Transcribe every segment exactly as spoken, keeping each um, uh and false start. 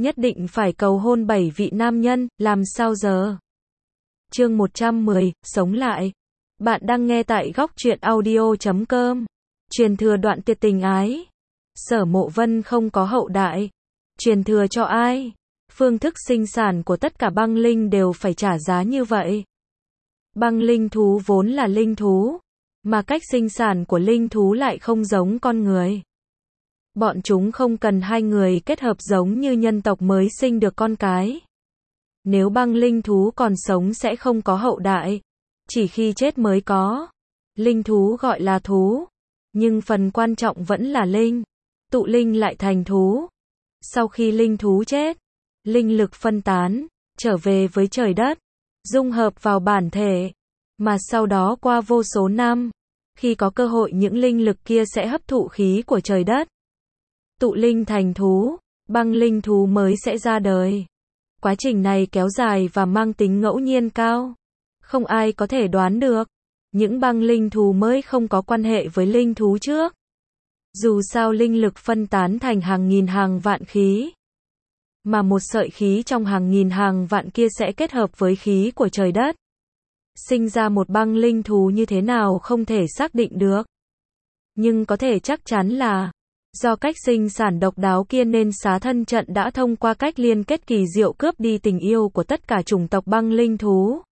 nhất định phải cầu hôn bảy vị nam nhân, làm sao giờ? Chương một trăm mười, sống lại. Bạn đang nghe tại góc truyện audio chấm com. Truyền thừa đoạn tuyệt tình ái. Sở Mộ Vân không có hậu đại. Truyền thừa cho ai? Phương thức sinh sản của tất cả băng linh đều phải trả giá như vậy. Băng linh thú vốn là linh thú, mà cách sinh sản của linh thú lại không giống con người. Bọn chúng không cần hai người kết hợp giống như nhân tộc mới sinh được con cái. Nếu băng linh thú còn sống sẽ không có hậu đại, chỉ khi chết mới có. Linh thú gọi là thú, nhưng phần quan trọng vẫn là linh. Tụ linh lại thành thú. Sau khi linh thú chết, linh lực phân tán, trở về với trời đất, dung hợp vào bản thể, mà sau đó qua vô số năm, khi có cơ hội những linh lực kia sẽ hấp thụ khí của trời đất. Tụ linh thành thú, băng linh thú mới sẽ ra đời. Quá trình này kéo dài và mang tính ngẫu nhiên cao. Không ai có thể đoán được. Những băng linh thú mới không có quan hệ với linh thú trước. Dù sao linh lực phân tán thành hàng nghìn hàng vạn khí. Mà một sợi khí trong hàng nghìn hàng vạn kia sẽ kết hợp với khí của trời đất. Sinh ra một băng linh thú như thế nào không thể xác định được. Nhưng có thể chắc chắn là do cách sinh sản độc đáo kia nên xá thân trận đã thông qua cách liên kết kỳ diệu cướp đi tình yêu của tất cả chủng tộc băng linh thú.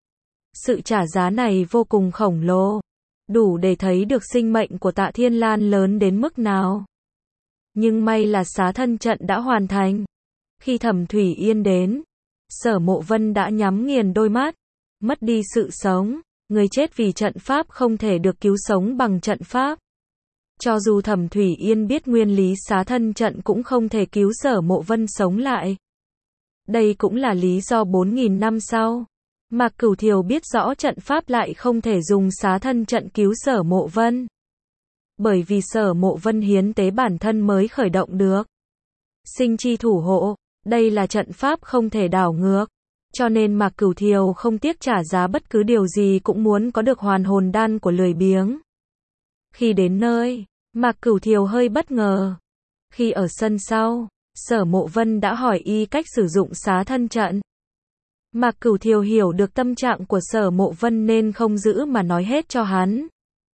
Sự trả giá này vô cùng khổng lồ, đủ để thấy được sinh mệnh của Tạ Thiên Lan lớn đến mức nào. Nhưng may là xá thân trận đã hoàn thành. Khi Thẩm Thủy Yên đến, Sở Mộ Vân đã nhắm nghiền đôi mắt, mất đi sự sống, người chết vì trận pháp không thể được cứu sống bằng trận pháp. Cho dù Thẩm Thủy Yên biết nguyên lý xá thân trận cũng không thể cứu Sở Mộ Vân sống lại. Đây cũng là lý do bốn nghìn năm sau, Mạc Cửu Thiều biết rõ trận pháp lại không thể dùng xá thân trận cứu Sở Mộ Vân. Bởi vì Sở Mộ Vân hiến tế bản thân mới khởi động được. Sinh chi thủ hộ, đây là trận pháp không thể đảo ngược. Cho nên Mạc Cửu Thiều không tiếc trả giá bất cứ điều gì cũng muốn có được hoàn hồn đan của lười biếng. Khi đến nơi, Mạc Cửu Thiều hơi bất ngờ. Khi ở sân sau, Sở Mộ Vân đã hỏi y cách sử dụng xá thân trận. Mạc Cửu Thiều hiểu được tâm trạng của Sở Mộ Vân nên không giữ mà nói hết cho hắn.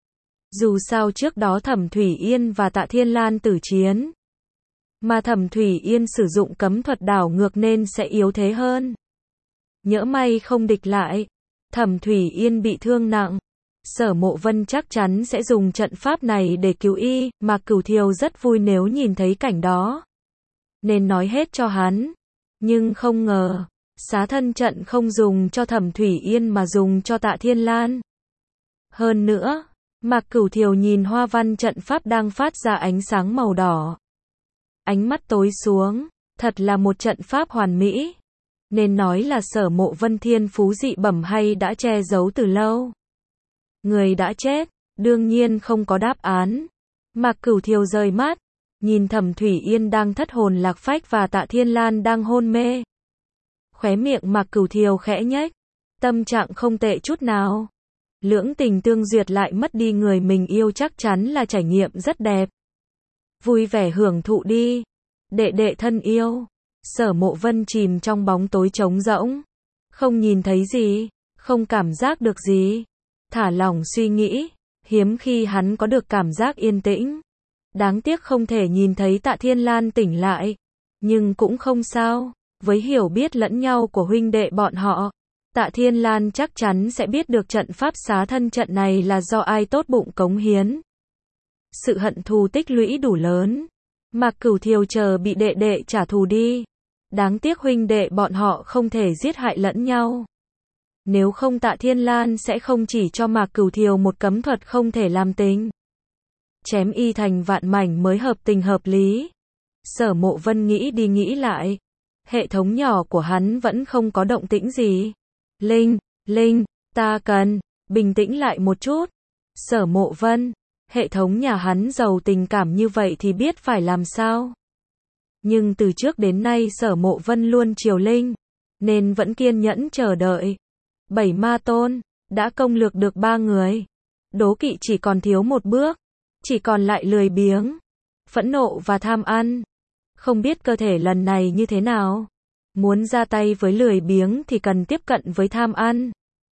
Dù sao trước đó Thẩm Thủy Yên và Tạ Thiên Lan tử chiến, mà Thẩm Thủy Yên sử dụng cấm thuật đảo ngược nên sẽ yếu thế hơn. Nhỡ may không địch lại, Thẩm Thủy Yên bị thương nặng, Sở Mộ Vân chắc chắn sẽ dùng trận pháp này để cứu y. Mạc Cửu Thiều rất vui nếu nhìn thấy cảnh đó, nên nói hết cho hắn. Nhưng không ngờ, xá thân trận không dùng cho Thẩm Thủy Yên mà dùng cho Tạ Thiên Lan. Hơn nữa, Mạc Cửu Thiều nhìn hoa văn trận pháp đang phát ra ánh sáng màu đỏ. Ánh mắt tối xuống, thật là một trận pháp hoàn mỹ. Nên nói là Sở Mộ Vân thiên phú dị bẩm hay đã che giấu từ lâu. Người đã chết, đương nhiên không có đáp án. Mạc Cửu Thiều rời mắt, nhìn Thẩm Thủy Yên đang thất hồn lạc phách và Tạ Thiên Lan đang hôn mê. Khóe miệng Mạc Cửu Thiều khẽ nhếch, tâm trạng không tệ chút nào. Lưỡng tình tương duyệt lại mất đi người mình yêu chắc chắn là trải nghiệm rất đẹp. Vui vẻ hưởng thụ đi, đệ đệ thân yêu. Sở Mộ Vân chìm trong bóng tối trống rỗng, không nhìn thấy gì, không cảm giác được gì. Thả lỏng suy nghĩ, hiếm khi hắn có được cảm giác yên tĩnh. Đáng tiếc không thể nhìn thấy Tạ Thiên Lan tỉnh lại, nhưng cũng không sao, với hiểu biết lẫn nhau của huynh đệ bọn họ, Tạ Thiên Lan chắc chắn sẽ biết được trận pháp xá thân trận này là do ai tốt bụng cống hiến. Sự hận thù tích lũy đủ lớn, Mạc Cửu Thiều chờ bị đệ đệ trả thù đi. Đáng tiếc huynh đệ bọn họ không thể giết hại lẫn nhau. Nếu không Tạ Thiên Lan sẽ không chỉ cho Mạc Cửu Thiều một cấm thuật không thể làm tình. Chém y thành vạn mảnh mới hợp tình hợp lý. Sở Mộ Vân nghĩ đi nghĩ lại. Hệ thống nhỏ của hắn vẫn không có động tĩnh gì. Linh, Linh, ta cần bình tĩnh lại một chút. Sở Mộ Vân, hệ thống nhà hắn giàu tình cảm như vậy thì biết phải làm sao. Nhưng từ trước đến nay Sở Mộ Vân luôn chiều Linh, nên vẫn kiên nhẫn chờ đợi. Bảy ma tôn, đã công lược được ba người. Đố kỵ chỉ còn thiếu một bước, chỉ còn lại lười biếng, phẫn nộ và tham ăn. Không biết cơ thể lần này như thế nào. Muốn ra tay với lười biếng thì cần tiếp cận với tham ăn.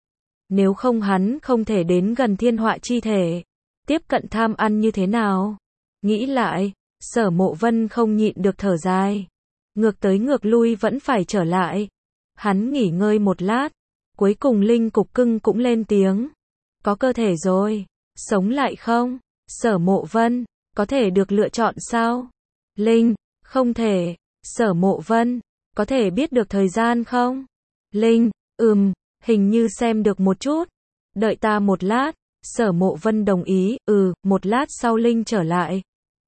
Nếu không hắn không thể đến gần thiên họa chi thể. Tiếp cận tham ăn như thế nào? Nghĩ lại, Sở Mộ Vân không nhịn được thở dài. Ngược tới ngược lui vẫn phải trở lại. Hắn nghỉ ngơi một lát. Cuối cùng Linh Cục Cưng cũng lên tiếng. Có cơ thể rồi. Sống lại không? Sở Mộ Vân, có thể được lựa chọn sao? Linh, không thể. Sở Mộ Vân, có thể biết được thời gian không? Linh, ừm, hình như xem được một chút. Đợi ta một lát. Sở Mộ Vân đồng ý, ừ, một lát sau Linh trở lại.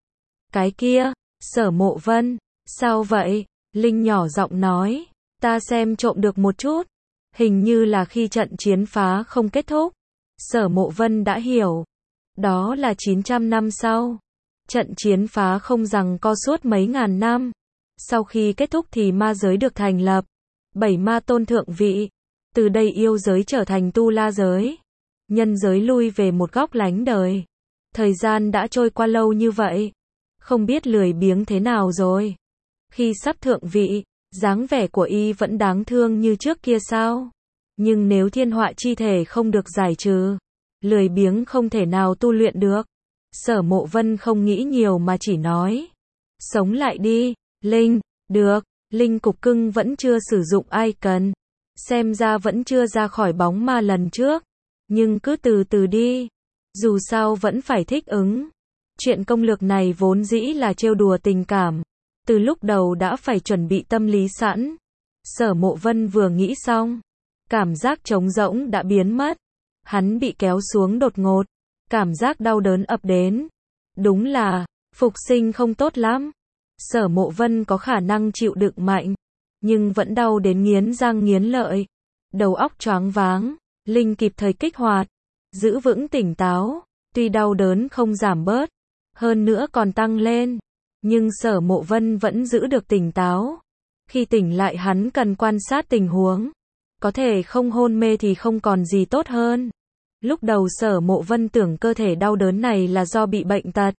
Cái kia, Sở Mộ Vân, sao vậy? Linh nhỏ giọng nói, ta xem trộm được một chút. Hình như là khi trận chiến phá không kết thúc. Sở Mộ Vân đã hiểu. Đó là chín trăm năm sau. Trận chiến phá không giằng co suốt mấy ngàn năm. Sau khi kết thúc thì ma giới được thành lập. Bảy ma tôn thượng vị. Từ đây yêu giới trở thành tu la giới. Nhân giới lui về một góc lánh đời. Thời gian đã trôi qua lâu như vậy. Không biết lười biếng thế nào rồi. Khi sắp thượng vị, dáng vẻ của y vẫn đáng thương như trước kia sao? Nhưng nếu thiên họa chi thể không được giải trừ, lười biếng không thể nào tu luyện được. Sở Mộ Vân không nghĩ nhiều mà chỉ nói. Sống lại đi, Linh, được, Linh Cục Cưng vẫn chưa sử dụng icon. Xem ra vẫn chưa ra khỏi bóng ma lần trước. Nhưng cứ từ từ đi. Dù sao vẫn phải thích ứng. Chuyện công lược này vốn dĩ là trêu đùa tình cảm. Từ lúc đầu đã phải chuẩn bị tâm lý sẵn. Sở Mộ Vân vừa nghĩ xong. Cảm giác trống rỗng đã biến mất. Hắn bị kéo xuống đột ngột. Cảm giác đau đớn ập đến. Đúng là, phục sinh không tốt lắm. Sở Mộ Vân có khả năng chịu đựng mạnh. Nhưng vẫn đau đến nghiến răng nghiến lợi. Đầu óc choáng váng. Linh kịp thời kích hoạt. Giữ vững tỉnh táo. Tuy đau đớn không giảm bớt. Hơn nữa còn tăng lên. Nhưng Sở Mộ Vân vẫn giữ được tỉnh táo. Khi tỉnh lại hắn cần quan sát tình huống. Có thể không hôn mê thì không còn gì tốt hơn. Lúc đầu Sở Mộ Vân tưởng cơ thể đau đớn này là do bị bệnh tật.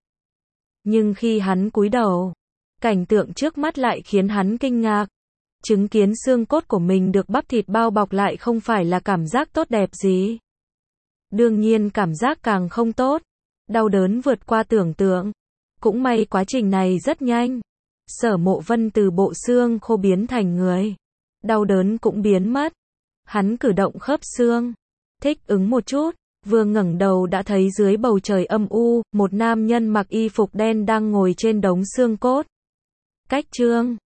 Nhưng khi hắn cúi đầu, cảnh tượng trước mắt lại khiến hắn kinh ngạc. Chứng kiến xương cốt của mình được bắp thịt bao bọc lại không phải là cảm giác tốt đẹp gì. Đương nhiên cảm giác càng không tốt. Đau đớn vượt qua tưởng tượng. Cũng may quá trình này rất nhanh. Sở Mộ Vân từ bộ xương khô biến thành người. Đau đớn cũng biến mất. Hắn cử động khớp xương. Thích ứng một chút. Vừa ngẩng đầu đã thấy dưới bầu trời âm u, một nam nhân mặc y phục đen đang ngồi trên đống xương cốt. Cách chương